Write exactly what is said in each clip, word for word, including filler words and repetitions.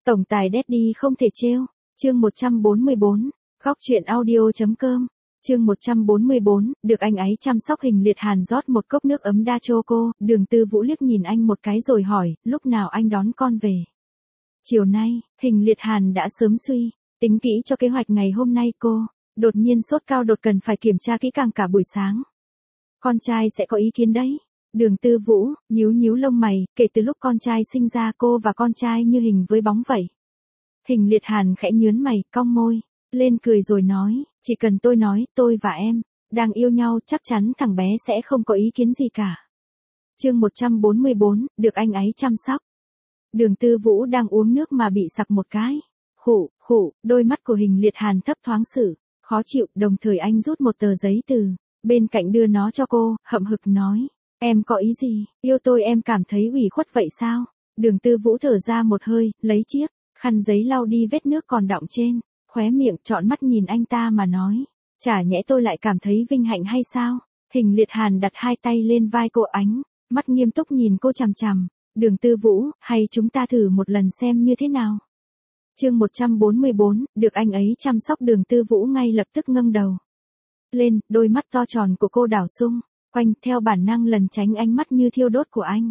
Tổng tài Daddy không thể trêu. Chương một trăm bốn mươi bốn. Góc truyện audio.com. Chương một trăm bốn mươi bốn, được anh ấy chăm sóc. Hình Liệt Hàn rót một cốc nước ấm đa choco, Đường Tư Vũ liếc nhìn anh một cái rồi hỏi, lúc nào anh đón con về? Chiều nay. Hình Liệt Hàn đã sớm suy tính kỹ cho kế hoạch ngày hôm nay cô. Đột nhiên sốt cao đột cần phải kiểm tra kỹ càng cả buổi sáng. Con trai sẽ có ý kiến đấy. Đường Tư Vũ nhíu nhíu lông mày, kể từ lúc con trai sinh ra cô và con trai như hình với bóng vậy. Hình Liệt Hàn khẽ nhướng mày, cong môi lên cười rồi nói, chỉ cần tôi nói tôi và em đang yêu nhau chắc chắn thằng bé sẽ không có ý kiến gì cả. Chương một trăm bốn mươi bốn, được anh ấy chăm sóc. Đường Tư Vũ đang uống nước mà bị sặc một cái. Khụ, khụ, đôi mắt của Hình Liệt Hàn thấp thoáng sự khó chịu, đồng thời anh rút một tờ giấy từ bên cạnh đưa nó cho cô, hậm hực nói, em có ý gì, yêu tôi em cảm thấy ủy khuất vậy sao? Đường Tư Vũ thở ra một hơi, lấy chiếc khăn giấy lau đi vết nước còn đọng trên khóe miệng, trọn mắt nhìn anh ta mà nói, chả nhẽ tôi lại cảm thấy vinh hạnh hay sao? Hình Liệt Hàn đặt hai tay lên vai cô, ánh mắt nghiêm túc nhìn cô chằm chằm. Đường Tư Vũ, hay chúng ta thử một lần xem như thế nào? Chương một trăm bốn mươi bốn, được anh ấy chăm sóc. Đường Tư Vũ ngay lập tức ngẩng đầu lên, đôi mắt to tròn của cô đảo xung quanh, theo bản năng lần tránh ánh mắt như thiêu đốt của anh.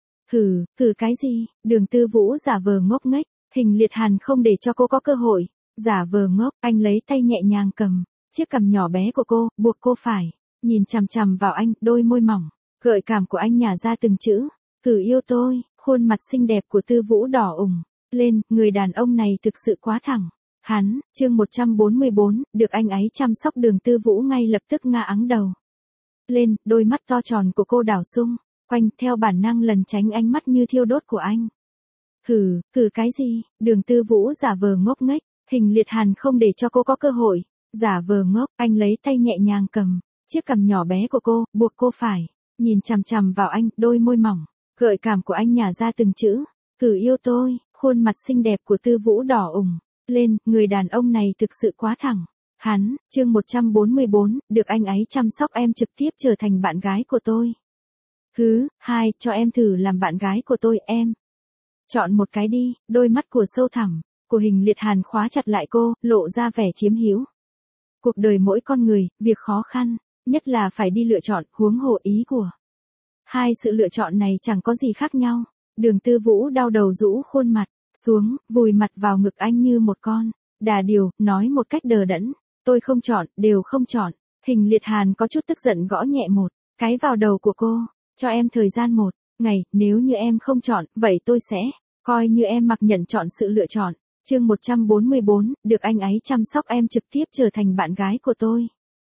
Hừ, hừ cái gì? Đường Tư Vũ giả vờ ngốc nghếch. Hình Liệt Hàn không để cho cô có cơ hội giả vờ ngốc, anh lấy tay nhẹ nhàng cầm chiếc cằm nhỏ bé của cô, buộc cô phải nhìn chằm chằm vào anh, đôi môi mỏng gợi cảm của anh nhả ra từng chữ, thử yêu tôi. Khuôn mặt xinh đẹp của Tư Vũ đỏ ửng lên, người đàn ông này thực sự quá thẳng. Hắn. Chương một trăm bốn mươi bốn, được anh ấy chăm sóc. Đường Tư Vũ ngay lập tức ngả ắng đầu lên, đôi mắt to tròn của cô đảo xung quanh, theo bản năng lần tránh ánh mắt như thiêu đốt của anh. Hừ, hừ cái gì? Đường Tư Vũ giả vờ ngốc nghếch. Hình Liệt Hàn không để cho cô có cơ hội giả vờ ngốc, anh lấy tay nhẹ nhàng cầm chiếc cằm nhỏ bé của cô, buộc cô phải nhìn chằm chằm vào anh, đôi môi mỏng gợi cảm của anh nhả ra từng chữ, thử yêu tôi. Khuôn mặt xinh đẹp của Tư Vũ đỏ ửng lên, người đàn ông này thực sự quá thẳng. Hắn. Chương một trăm bốn mươi bốn, được anh ấy chăm sóc. Em trực tiếp trở thành bạn gái của tôi. Hứ, hai, cho em thử làm bạn gái của tôi, em chọn một cái đi. Đôi mắt của sâu thẳm của Hình Liệt Hàn khóa chặt lại cô, lộ ra vẻ chiếm hữu. Cuộc đời mỗi con người, việc khó khăn nhất là phải đi lựa chọn, huống hồ ý của hai sự lựa chọn này chẳng có gì khác nhau. Đường Tư Vũ đau đầu rũ khuôn mặt xuống, vùi mặt vào ngực anh như một con đà điểu, nói một cách đờ đẫn, tôi không chọn, đều không chọn. Hình Liệt Hàn có chút tức giận gõ nhẹ một cái vào đầu của cô, cho em thời gian một ngày, nếu như em không chọn, vậy tôi sẽ coi như em mặc nhận chọn sự lựa chọn. Chương một trăm bốn mươi bốn, được anh ấy chăm sóc. Em trực tiếp trở thành bạn gái của tôi.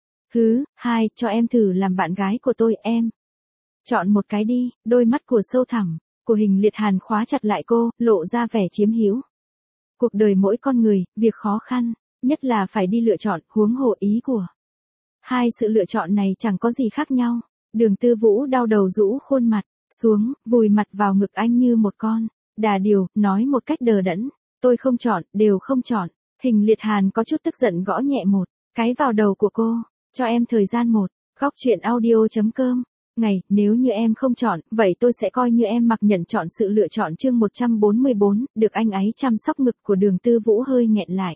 Hứ, hai, cho em thử làm bạn gái của tôi, em chọn một cái đi. Đôi mắt của sâu thẳm của Hình Liệt Hàn khóa chặt lại cô, lộ ra vẻ chiếm hữu. Cuộc đời mỗi con người, việc khó khăn nhất là phải đi lựa chọn, huống hồ ý của hai sự lựa chọn này chẳng có gì khác nhau. Đường Tư Vũ đau đầu rũ khuôn mặt xuống, vùi mặt vào ngực anh như một con đà điểu, nói một cách đờ đẫn, tôi không chọn, đều không chọn. Hình Liệt Hàn có chút tức giận gõ nhẹ một cái vào đầu của cô, cho em thời gian một. Góc truyện audio.com. Ngày, nếu như em không chọn, vậy tôi sẽ coi như em mặc nhận chọn sự lựa chọn. Chương một trăm bốn mươi bốn, được anh ấy chăm sóc. Ngực của Đường Tư Vũ hơi nghẹn lại.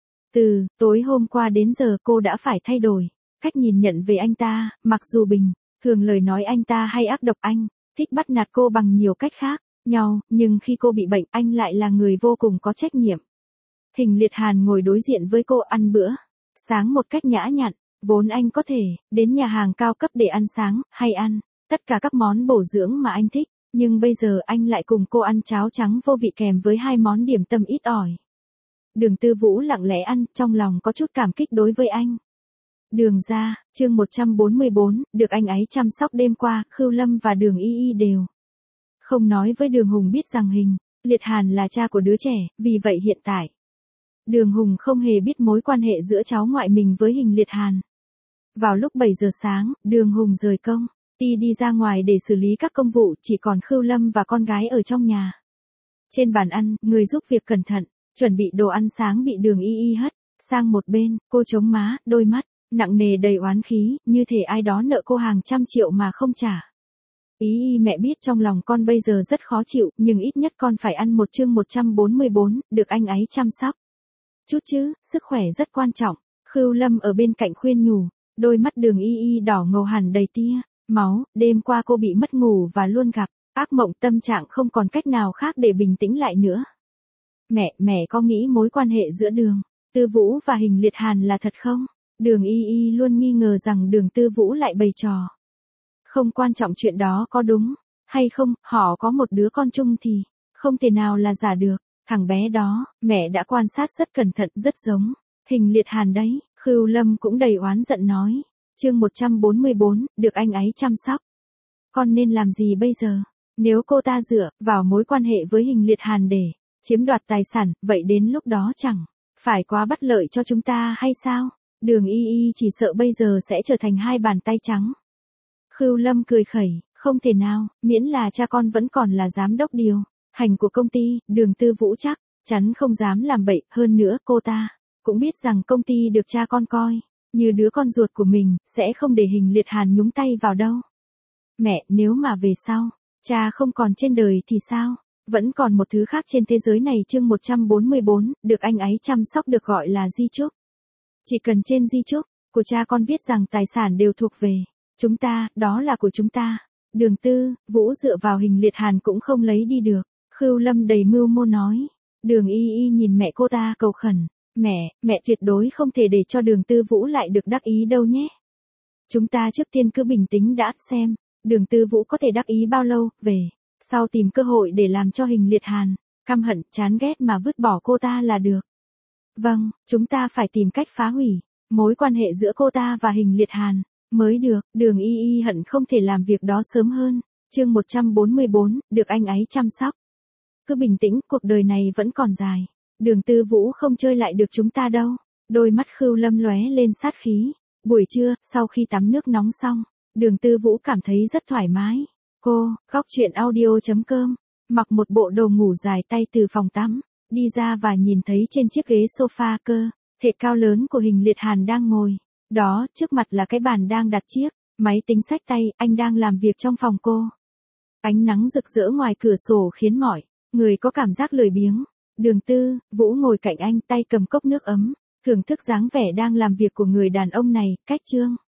Từ tối hôm qua đến giờ cô đã phải thay đổi cách nhìn nhận về anh ta, mặc dù bình thường lời nói anh ta hay ác độc, anh thích bắt nạt cô bằng nhiều cách khác nhau, nhưng khi cô bị bệnh, anh lại là người vô cùng có trách nhiệm. Hình Liệt Hàn ngồi đối diện với cô ăn bữa sáng một cách nhã nhặn, vốn anh có thể đến nhà hàng cao cấp để ăn sáng, hay ăn tất cả các món bổ dưỡng mà anh thích, nhưng bây giờ anh lại cùng cô ăn cháo trắng vô vị kèm với hai món điểm tâm ít ỏi. Đường Tư Vũ lặng lẽ ăn, trong lòng có chút cảm kích đối với anh. Đường ra. Chương một trăm bốn mươi bốn, được anh ấy chăm sóc. Đêm qua, Khưu Lâm và Đường Y Y đều không nói với Đường Hùng biết rằng Hình Liệt Hàn là cha của đứa trẻ, vì vậy hiện tại Đường Hùng không hề biết mối quan hệ giữa cháu ngoại mình với Hình Liệt Hàn. Vào lúc bảy giờ sáng, Đường Hùng rời công ty đi ra ngoài để xử lý các công vụ, chỉ còn Khưu Lâm và con gái ở trong nhà. Trên bàn ăn, người giúp việc cẩn thận chuẩn bị đồ ăn sáng bị Đường Y Y hất sang một bên, cô chống má, đôi mắt nặng nề đầy oán khí, như thể ai đó nợ cô hàng trăm triệu mà không trả. Ý y mẹ biết trong lòng con bây giờ rất khó chịu, nhưng ít nhất con phải ăn một chương một trăm bốn mươi bốn, được anh ấy chăm sóc. Chút chứ, sức khỏe rất quan trọng. Khưu Lâm ở bên cạnh khuyên nhủ, đôi mắt Đường Y Y đỏ ngầu hẳn đầy tia máu, đêm qua cô bị mất ngủ và luôn gặp ác mộng, tâm trạng không còn cách nào khác để bình tĩnh lại nữa. Mẹ, mẹ có nghĩ mối quan hệ giữa Đường Tư Vũ và Hình Liệt Hàn là thật không? Đường Y Y luôn nghi ngờ rằng Đường Tư Vũ lại bày trò. Không quan trọng chuyện đó có đúng hay không, họ có một đứa con chung thì không thể nào là giả được. Thằng bé đó, mẹ đã quan sát rất cẩn thận, rất giống Hình Liệt Hàn đấy. Khưu Lâm cũng đầy oán giận nói. Chương một trăm bốn mươi bốn, được anh ấy chăm sóc. Con nên làm gì bây giờ? Nếu cô ta dựa vào mối quan hệ với Hình Liệt Hàn để chiếm đoạt tài sản, vậy đến lúc đó chẳng phải quá bất lợi cho chúng ta hay sao? Đường Y Y chỉ sợ bây giờ sẽ trở thành hai bàn tay trắng. Khưu Lâm cười khẩy, không thể nào, miễn là cha con vẫn còn là giám đốc điều hành của công ty, Đường Tư Vũ chắc chắn không dám làm bậy. Hơn nữa cô ta cũng biết rằng công ty được cha con coi như đứa con ruột của mình, sẽ không để Hình Liệt Hàn nhúng tay vào đâu. Mẹ, nếu mà về sau cha không còn trên đời thì sao? Vẫn còn một thứ khác trên thế giới này. Chương một trăm bốn mươi bốn, được anh ấy chăm sóc được gọi là di chúc. Chỉ cần trên di chúc của cha con viết rằng tài sản đều thuộc về chúng ta, đó là của chúng ta. Đường Tư Vũ dựa vào Hình Liệt Hàn cũng không lấy đi được. Khưu Lâm đầy mưu mô nói. Đường Y Y nhìn mẹ cô ta cầu khẩn. Mẹ, mẹ tuyệt đối không thể để cho Đường Tư Vũ lại được đắc ý đâu nhé. Chúng ta trước tiên cứ bình tĩnh đã, xem Đường Tư Vũ có thể đắc ý bao lâu, về sau tìm cơ hội để làm cho Hình Liệt Hàn căm hận, chán ghét mà vứt bỏ cô ta là được. Vâng, chúng ta phải tìm cách phá hủy mối quan hệ giữa cô ta và Hình Liệt Hàn mới được. Đường Y Y hận không thể làm việc đó sớm hơn. Chương một trăm bốn mươi bốn, được anh ấy chăm sóc. Cứ bình tĩnh, cuộc đời này vẫn còn dài. Đường Tư Vũ không chơi lại được chúng ta đâu. Đôi mắt Khưu Lâm lóe lên sát khí. Buổi trưa, sau khi tắm nước nóng xong, Đường Tư Vũ cảm thấy rất thoải mái. Cô, góc truyện audio chấm com, mặc một bộ đồ ngủ dài tay từ phòng tắm, đi ra và nhìn thấy trên chiếc ghế sofa cơ thể cao lớn của Hình Liệt Hàn đang ngồi. Đó, trước mặt là cái bàn đang đặt chiếc máy tính xách tay, anh đang làm việc trong phòng cô. Ánh nắng rực rỡ ngoài cửa sổ khiến mọi người có cảm giác lười biếng. Đường Tư Vũ ngồi cạnh anh, tay cầm cốc nước ấm, thưởng thức dáng vẻ đang làm việc của người đàn ông này. Cách chương